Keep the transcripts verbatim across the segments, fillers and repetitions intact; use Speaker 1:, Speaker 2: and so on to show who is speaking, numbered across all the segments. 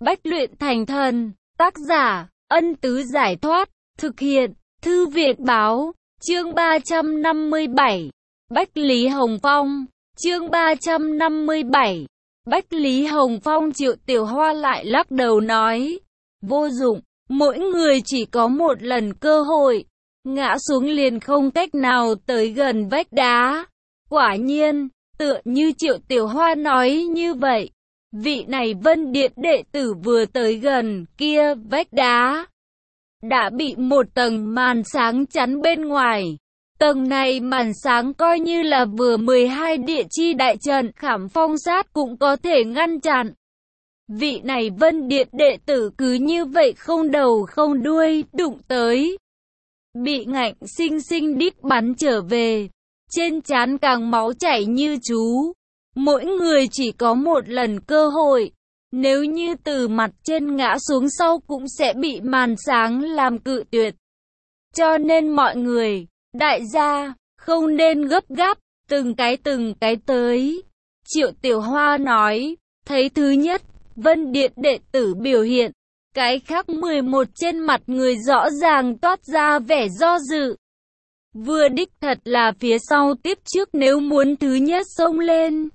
Speaker 1: Bách luyện thành thần, tác giả, Ân Tứ Giải Thoát, thực hiện, Thư Viện Báo, chương ba trăm năm mươi bảy, Bách Lý Hồng Phong, chương ba trăm năm mươi bảy, Bách Lý Hồng Phong. Triệu Tiểu Hoa lại lắc đầu nói, vô dụng, mỗi người chỉ có một lần cơ hội, ngã xuống liền không cách nào tới gần vách đá. Quả nhiên, tựa như Triệu Tiểu Hoa nói như vậy, vị này Vân Điện đệ tử vừa tới gần kia vách đá, đã bị một tầng màn sáng chắn bên ngoài. Tầng này màn sáng coi như là vừa mười hai địa chi đại trận Khảm Phong Sát cũng có thể ngăn chặn. Vị này Vân Điện đệ tử cứ như vậy không đầu không đuôi đụng tới, bị ngạnh sinh sinh đít bắn trở về, trên trán càng máu chảy như chú. Mỗi người chỉ có một lần cơ hội, nếu như từ mặt trên ngã xuống sau cũng sẽ bị màn sáng làm cự tuyệt. Cho nên mọi người, đại gia, không nên gấp gáp, từng cái từng cái tới. Triệu Tiểu Hoa nói, thấy thứ nhất, Vân Điện đệ tử biểu hiện, cái khác mười một trên mặt người rõ ràng toát ra vẻ do dự. Vừa đích thật là phía sau tiếp trước nếu muốn thứ nhất xông lên.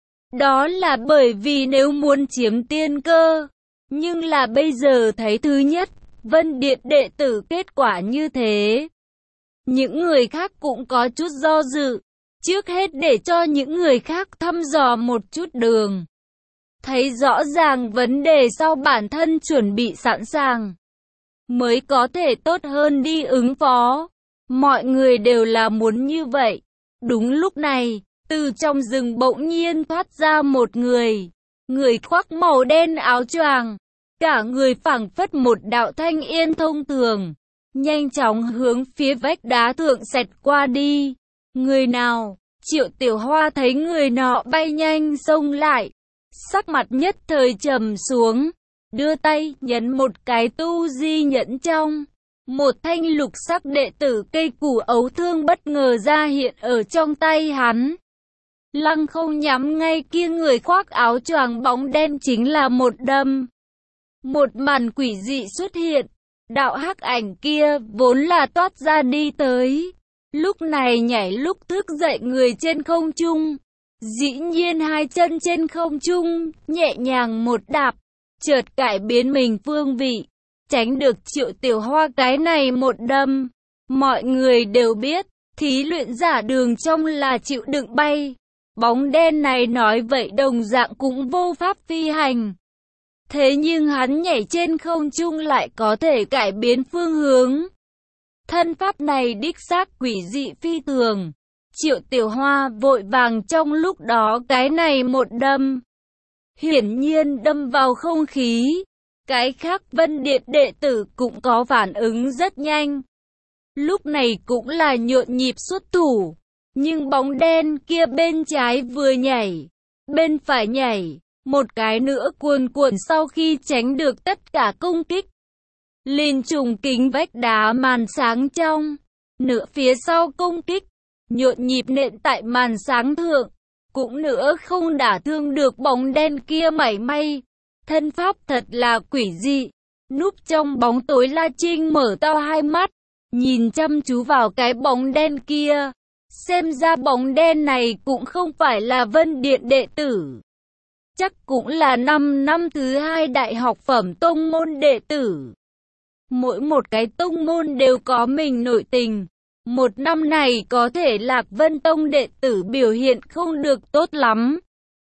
Speaker 1: Đó là bởi vì nếu muốn chiếm tiên cơ. Nhưng là bây giờ thấy thứ nhất, Vân Điện đệ tử kết quả như thế. Những người khác cũng có chút do dự. Trước hết để cho những người khác thăm dò một chút đường. Thấy rõ ràng vấn đề sau bản thân chuẩn bị sẵn sàng, mới có thể tốt hơn đi ứng phó. Mọi người đều là muốn như vậy. Đúng lúc này, từ trong rừng bỗng nhiên thoát ra một người. Người khoác màu đen áo choàng, cả người phảng phất một đạo thanh yên thông thường, nhanh chóng hướng phía vách đá thượng xẹt qua đi. Người nào? Triệu Tiểu Hoa thấy người nọ bay nhanh xông lại, sắc mặt nhất thời trầm xuống, đưa tay nhấn một cái tu di nhẫn trong. Một thanh lục sắc đệ tử cây củ ấu thương bất ngờ ra hiện ở trong tay hắn. Lăng không nhắm ngay kia người khoác áo choàng bóng đen chính là một đâm. Một màn quỷ dị xuất hiện, đạo hắc ảnh kia vốn là toát ra đi tới, lúc này nhảy lúc thức dậy người trên không trung. Dĩ nhiên hai chân trên không trung, nhẹ nhàng một đạp, chợt cải biến mình phương vị, tránh được Triệu Tiểu Hoa cái này một đâm. Mọi người đều biết, thí luyện giả đường trong là chịu đựng bay. Bóng đen này nói vậy đồng dạng cũng vô pháp phi hành. Thế nhưng hắn nhảy trên không trung lại có thể cải biến phương hướng. Thân pháp này đích xác quỷ dị phi thường. Triệu Tiểu Hoa vội vàng trong lúc đó cái này một đâm, hiển nhiên đâm vào không khí. Cái khác Vân Điện đệ tử cũng có phản ứng rất nhanh. Lúc này cũng là nhộn nhịp xuất thủ. Nhưng bóng đen kia bên trái vừa nhảy, bên phải nhảy, một cái nữa cuồn cuộn sau khi tránh được tất cả công kích, liền trùng kính vách đá màn sáng trong. Nửa phía sau công kích, nhộn nhịp nện tại màn sáng thượng, cũng nữa không đả thương được bóng đen kia mảy may. Thân pháp thật là quỷ dị. Núp trong bóng tối La Trinh mở to hai mắt, nhìn chăm chú vào cái bóng đen kia. Xem ra bóng đen này cũng không phải là Vân Điện đệ tử, chắc cũng là năm năm thứ hai đại học phẩm tông môn đệ tử. Mỗi một cái tông môn đều có mình nội tình. Một năm này có thể Lạc Vân Tông đệ tử biểu hiện không được tốt lắm.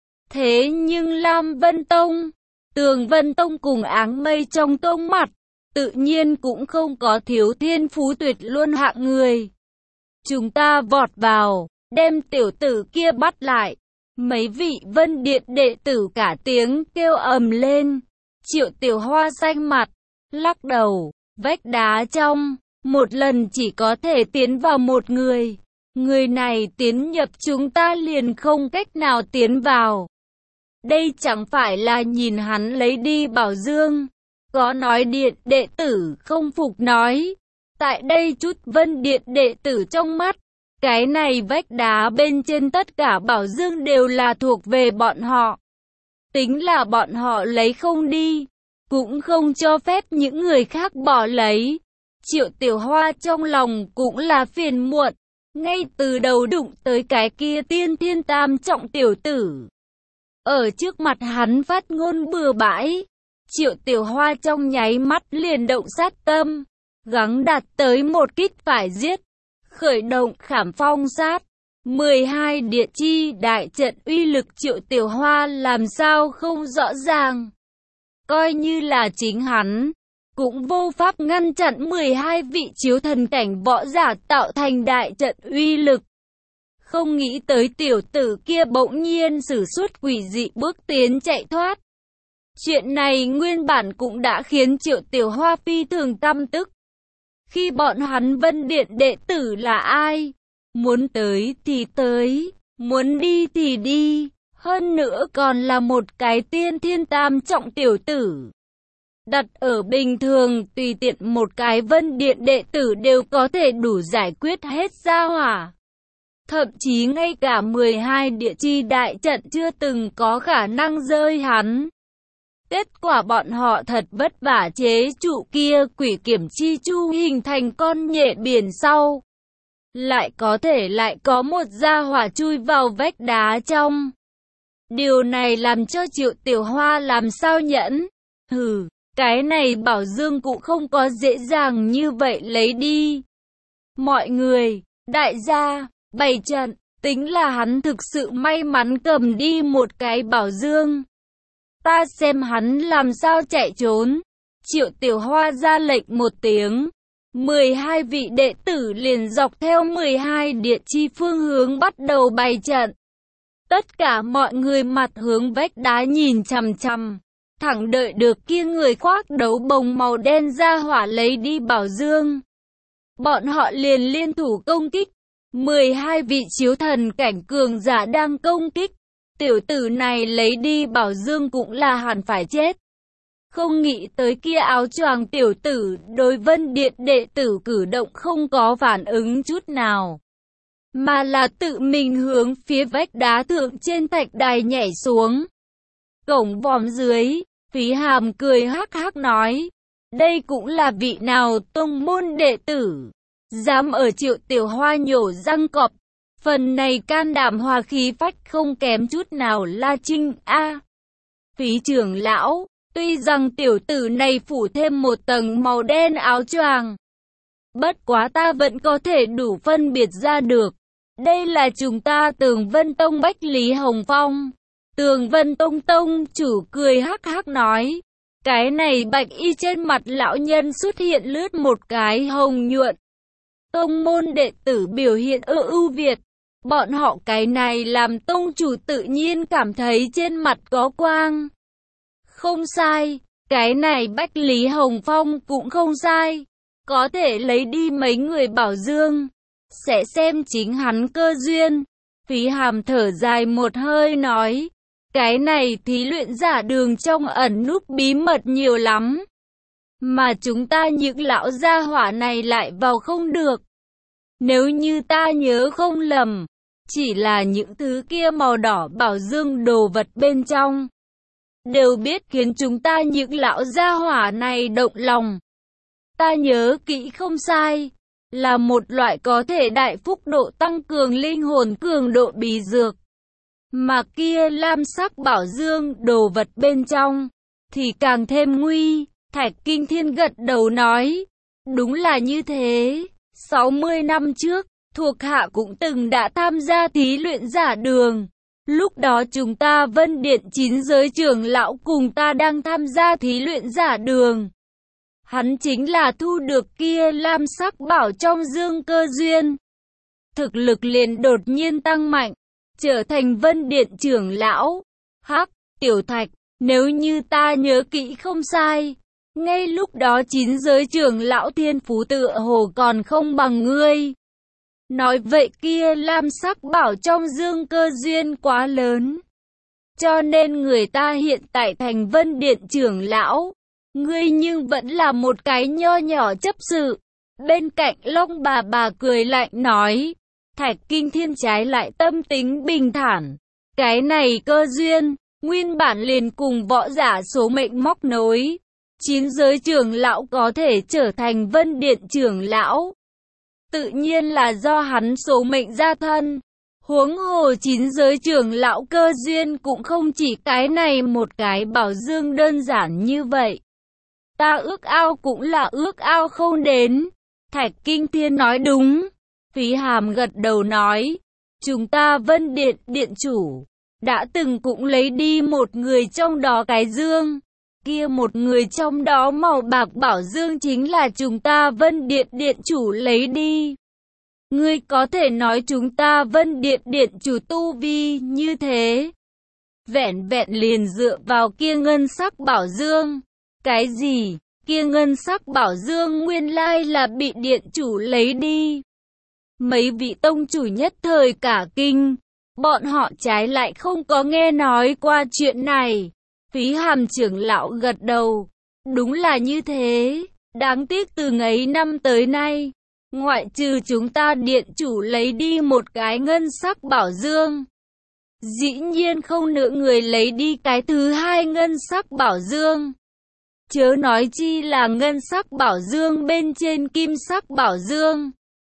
Speaker 1: Thế nhưng Lam Vân Tông, Tường Vân Tông cùng Áng Mây trong tông mặt, tự nhiên cũng không có thiếu thiên phú tuyệt luân hạng người. Chúng ta vọt vào, đem tiểu tử kia bắt lại. Mấy vị Vân Điện đệ tử cả tiếng kêu ầm lên. Triệu Tiểu Hoa xanh mặt, lắc đầu, vách đá trong, một lần chỉ có thể tiến vào một người. Người này tiến nhập chúng ta liền không cách nào tiến vào. Đây chẳng phải là nhìn hắn lấy đi bảo dương. Có nói Điện đệ tử không phục nói. Tại đây chút Vân Điện đệ tử trong mắt, cái này vách đá bên trên tất cả bảo dương đều là thuộc về bọn họ. Tính là bọn họ lấy không đi, cũng không cho phép những người khác bỏ lấy. Triệu Tiểu Hoa trong lòng cũng là phiền muộn, ngay từ đầu đụng tới cái kia tiên thiên tam trọng tiểu tử. Ở trước mặt hắn phát ngôn bừa bãi, Triệu Tiểu Hoa trong nháy mắt liền động sát tâm, gắng đạt tới một kích phải giết, khởi động Khảm Phong sát. mười hai địa chi đại trận uy lực Triệu Tiểu Hoa làm sao không rõ ràng. Coi như là chính hắn, cũng vô pháp ngăn chặn mười hai vị chiếu thần cảnh võ giả tạo thành đại trận uy lực. Không nghĩ tới tiểu tử kia bỗng nhiên sử xuất quỷ dị bước tiến chạy thoát. Chuyện này nguyên bản cũng đã khiến Triệu Tiểu Hoa phi thường căm tức. Khi bọn hắn Vân Điện đệ tử là ai? Muốn tới thì tới, muốn đi thì đi, hơn nữa còn là một cái tiên thiên tam trọng tiểu tử. Đặt ở bình thường tùy tiện một cái Vân Điện đệ tử đều có thể đủ giải quyết hết gia hỏa. Thậm chí ngay cả mười hai địa chi đại trận chưa từng có khả năng rơi hắn. Kết quả bọn họ thật vất vả chế trụ kia quỷ kiểm chi chu hình thành con nhện biển sau. Lại có thể lại có một gia hỏa chui vào vách đá trong. Điều này làm cho Triệu Tiểu Hoa làm sao nhẫn. Hừ, cái này bảo dương cũng không có dễ dàng như vậy lấy đi. Mọi người, đại gia, bày trận, tính là hắn thực sự may mắn cầm đi một cái bảo dương. Ta xem hắn làm sao chạy trốn. Triệu Tiểu Hoa ra lệnh một tiếng. mười hai vị đệ tử liền dọc theo mười hai địa chi phương hướng bắt đầu bày trận. Tất cả mọi người mặt hướng vách đá nhìn chằm chằm, thẳng đợi được kia người khoác đấu bồng màu đen ra hỏa lấy đi bảo dương. Bọn họ liền liên thủ công kích. mười hai vị chiếu thần cảnh cường giả đang công kích. Tiểu tử này lấy đi bảo dương cũng là hẳn phải chết. Không nghĩ tới kia áo choàng tiểu tử đối Vân Điện đệ tử cử động không có phản ứng chút nào, mà là tự mình hướng phía vách đá thượng trên thạch đài nhảy xuống. Cổng vòm dưới, Phí Hàm cười hắc hắc nói, đây cũng là vị nào tông môn đệ tử, dám ở Triệu Tiểu Hoa nhổ răng cọp, phần này can đảm hòa khí phách không kém chút nào La Trinh a. À, Phí trưởng lão, tuy rằng tiểu tử này phủ thêm một tầng màu đen áo choàng, bất quá ta vẫn có thể đủ phân biệt ra được. Đây là chúng ta Tường Vân Tông Bách Lý Hồng Phong. Tường Vân Tông Tông chủ cười hắc hắc nói. Cái này bạch y trên mặt lão nhân xuất hiện lướt một cái hồng nhuận. Tông môn đệ tử biểu hiện ư ưu việt. Bọn họ cái này làm tông chủ tự nhiên cảm thấy trên mặt có quang. Không sai, cái này Bách Lý Hồng Phong cũng không sai. Có thể lấy đi mấy người bảo dương, sẽ xem chính hắn cơ duyên. Phí Hàm thở dài một hơi nói, cái này thí luyện giả đường trong ẩn núp bí mật nhiều lắm, mà chúng ta những lão gia hỏa này lại vào không được. Nếu như ta nhớ không lầm, chỉ là những thứ kia màu đỏ bảo dương đồ vật bên trong, đều biết khiến chúng ta những lão gia hỏa này động lòng. Ta nhớ kỹ không sai, là một loại có thể đại phúc độ tăng cường linh hồn cường độ bí dược. Mà kia lam sắc bảo dương đồ vật bên trong, thì càng thêm nguy. Thạch Kinh Thiên gật đầu nói, đúng là như thế. sáu mươi năm trước, thuộc hạ cũng từng đã tham gia thí luyện giả đường. Lúc đó chúng ta Vân Điện chín giới trưởng lão cùng ta đang tham gia thí luyện giả đường. Hắn chính là thu được kia lam sắc bảo trong dương cơ duyên. Thực lực liền đột nhiên tăng mạnh, trở thành Vân Điện trưởng lão. Hắc, Tiểu Thạch, nếu như ta nhớ kỹ không sai, ngay lúc đó chín giới trưởng lão thiên phú tựa hồ còn không bằng ngươi. Nói vậy kia lam sắc bảo trong dương cơ duyên quá lớn, cho nên người ta hiện tại thành Vân Điện trưởng lão. Ngươi nhưng vẫn là một cái nho nhỏ chấp sự. Bên cạnh Long bà bà cười lạnh nói, Thạch Kinh Thiên trái lại tâm tính bình thản. Cái này cơ duyên, nguyên bản liền cùng võ giả số mệnh móc nối. chín giới trưởng lão có thể trở thành Vân Điện trưởng lão, tự nhiên là do hắn số mệnh gia thân. Huống hồ chín giới trưởng lão cơ duyên cũng không chỉ cái này một cái bảo dương đơn giản như vậy. Ta ước ao cũng là ước ao không đến. Thạch Kinh Thiên nói đúng. Phí Hàm gật đầu nói, chúng ta Vân Điện điện chủ đã từng cũng lấy đi một người trong đó cái dương. Kia một người trong đó màu bạc bảo dương chính là chúng ta Vân Điện điện chủ lấy đi. Ngươi có thể nói chúng ta Vân Điện điện chủ tu vi như thế, vẹn vẹn liền dựa vào kia ngân sắc bảo dương. Cái gì? Kia ngân sắc bảo dương nguyên lai là bị điện chủ lấy đi. Mấy vị tông chủ nhất thời cả kinh, bọn họ trái lại không có nghe nói qua chuyện này. Phí Hàm trưởng lão gật đầu, đúng là như thế, đáng tiếc từ ngấy năm tới nay, ngoại trừ chúng ta điện chủ lấy đi một cái ngân sắc bảo dương, dĩ nhiên không nữa người lấy đi cái thứ hai ngân sắc bảo dương. Chớ nói chi là ngân sắc bảo dương bên trên kim sắc bảo dương,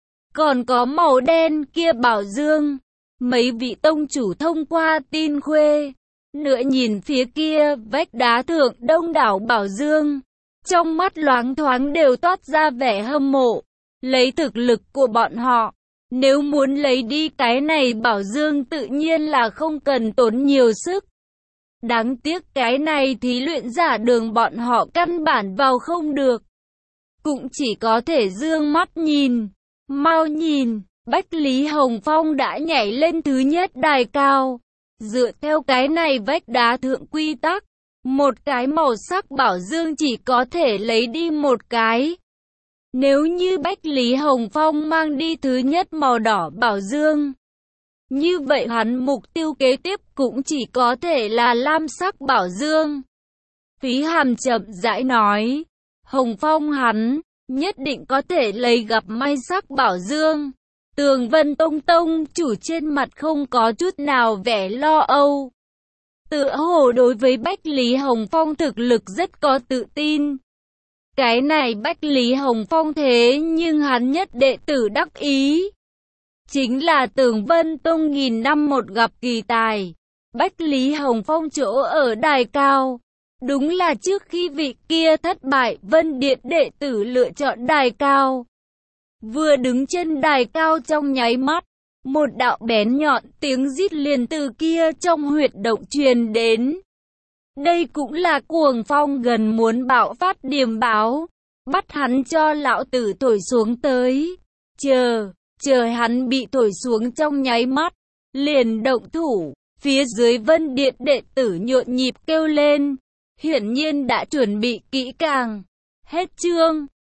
Speaker 1: còn có màu đen kia bảo dương. Mấy vị tông chủ thông qua tin khuê, nữa nhìn phía kia vách đá thượng đông đảo bảo dương, trong mắt loáng thoáng đều toát ra vẻ hâm mộ. Lấy thực lực của bọn họ, nếu muốn lấy đi cái này bảo dương tự nhiên là không cần tốn nhiều sức. Đáng tiếc cái này thí luyện giả đường bọn họ căn bản vào không được, cũng chỉ có thể dương mắt nhìn. Mau nhìn, Bách Lý Hồng Phong đã nhảy lên thứ nhất đài cao. Dựa theo cái này vách đá thượng quy tắc, một cái màu sắc bảo dương chỉ có thể lấy đi một cái. Nếu như Bách Lý Hồng Phong mang đi thứ nhất màu đỏ bảo dương, như vậy hắn mục tiêu kế tiếp cũng chỉ có thể là lam sắc bảo dương. Phí Hàm chậm rãi nói, Hồng Phong hắn nhất định có thể lấy gặp may sắc bảo dương. Tường Vân Tông Tông chủ trên mặt không có chút nào vẻ lo âu, tựa hồ đối với Bách Lý Hồng Phong thực lực rất có tự tin. Cái này Bách Lý Hồng Phong thế nhưng hắn nhất đệ tử đắc ý, chính là Tường Vân Tông nghìn năm một gặp kỳ tài. Bách Lý Hồng Phong chỗ ở đài cao, đúng là trước khi vị kia thất bại Vân Điện đệ tử lựa chọn đài cao. Vừa đứng trên đài cao trong nháy mắt, một đạo bén nhọn tiếng rít liền từ kia trong huyệt động truyền đến. Đây cũng là Cuồng Phong gần muốn bạo phát điềm báo, bắt hắn cho lão tử thổi xuống tới. Chờ, chờ hắn bị thổi xuống trong nháy mắt, liền động thủ. Phía dưới Vân Điện đệ tử nhộn nhịp kêu lên, hiển nhiên đã chuẩn bị kỹ càng. Hết chương.